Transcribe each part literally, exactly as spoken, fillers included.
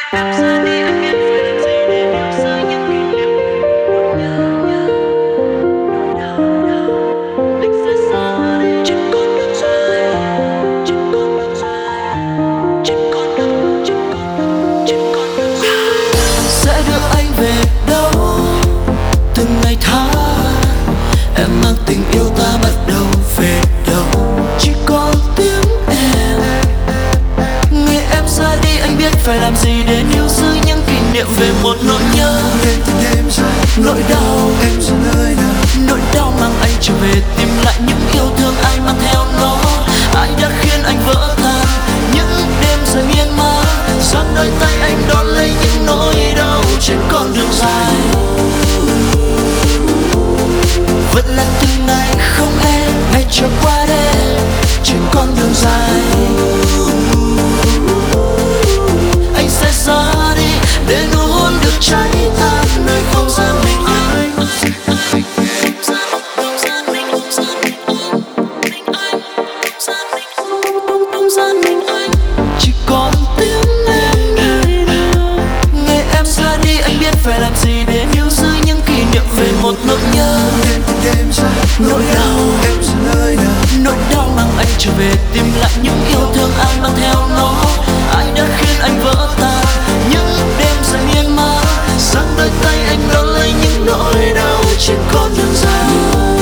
Em ra đi anh biết phải làm gì để níu giữ những kỷ niệm nỗi nhớ nhớ nỗi đau đau. Anh sẽ xa đi trên con đường dài, trên con đường dài, trên con đường, trên con đường, trên con đường dài. Sẽ đưa anh về đâu từng ngày tháng, em mang tình yêu ta bắt đầu về đâu. Chỉ còn tiếng em, ngày em ra đi anh biết phải làm gì để níu giữ những kỷ niệm về một nỗi nhớ. Nỗi đau, nỗi đau mang anh trở về tìm lại những yêu thương ai mang theo nó. Ai đã khiến anh vỡ tan những đêm dài miên man, giang đôi tay anh đón lấy những nỗi đau trên con đường dài. Vẫn là từng ngày không em hay trở qua đêm trên con đường dài. Anh sẽ ra đi để nụ hôn được cháy tan nơi không gian mình anh. Chỉ còn tiếng em, ngày em ra đi anh biết phải làm gì để níu giữ những kỷ niệm về một nỗi nhớ. Nỗi đau, nỗi đau mang anh trở về tìm lại những yêu thương ai mang theo nó. Ai đã khiến anh vỡ tan những đêm dài miên man, giang đôi tay anh đón lấy những nỗi đau trên con đường dài.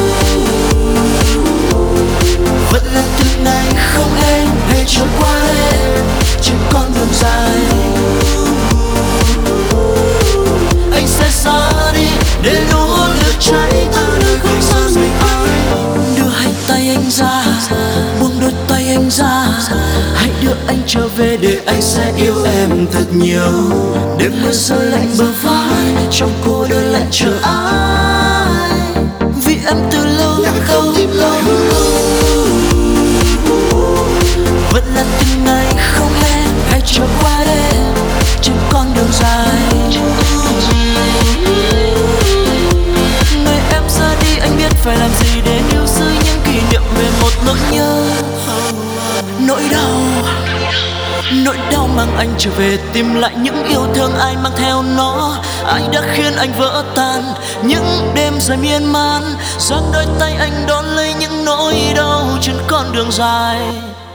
Vẫn là từng ngày không em hay trôi qua đêm trên con đường dài. Anh sẽ xa đi để nụ hôn được cháy từ nơi không gian mình anh. Đưa hai tay anh ra, buông đôi tay anh ra, hãy đưa anh trở về để anh sẽ yêu em thật nhiều. Đêm mưa rơi lạnh bờ vai, trong cô đơn lạnh chờ ai, vì em từ lâu không tìm lâu. Vẫn là từng ngày không em hay trở qua đêm trên con đường dài. Ngày em ra đi anh biết phải làm gì để níu giữ những kỷ niệm về một nỗi nhớ. Nỗi đau, nỗi đau mang anh trở về tìm lại những yêu thương ai mang theo nó. Ai đã khiến anh vỡ tan những đêm dài miên man, giang đôi tay anh đón lấy những nỗi đau trên con đường dài.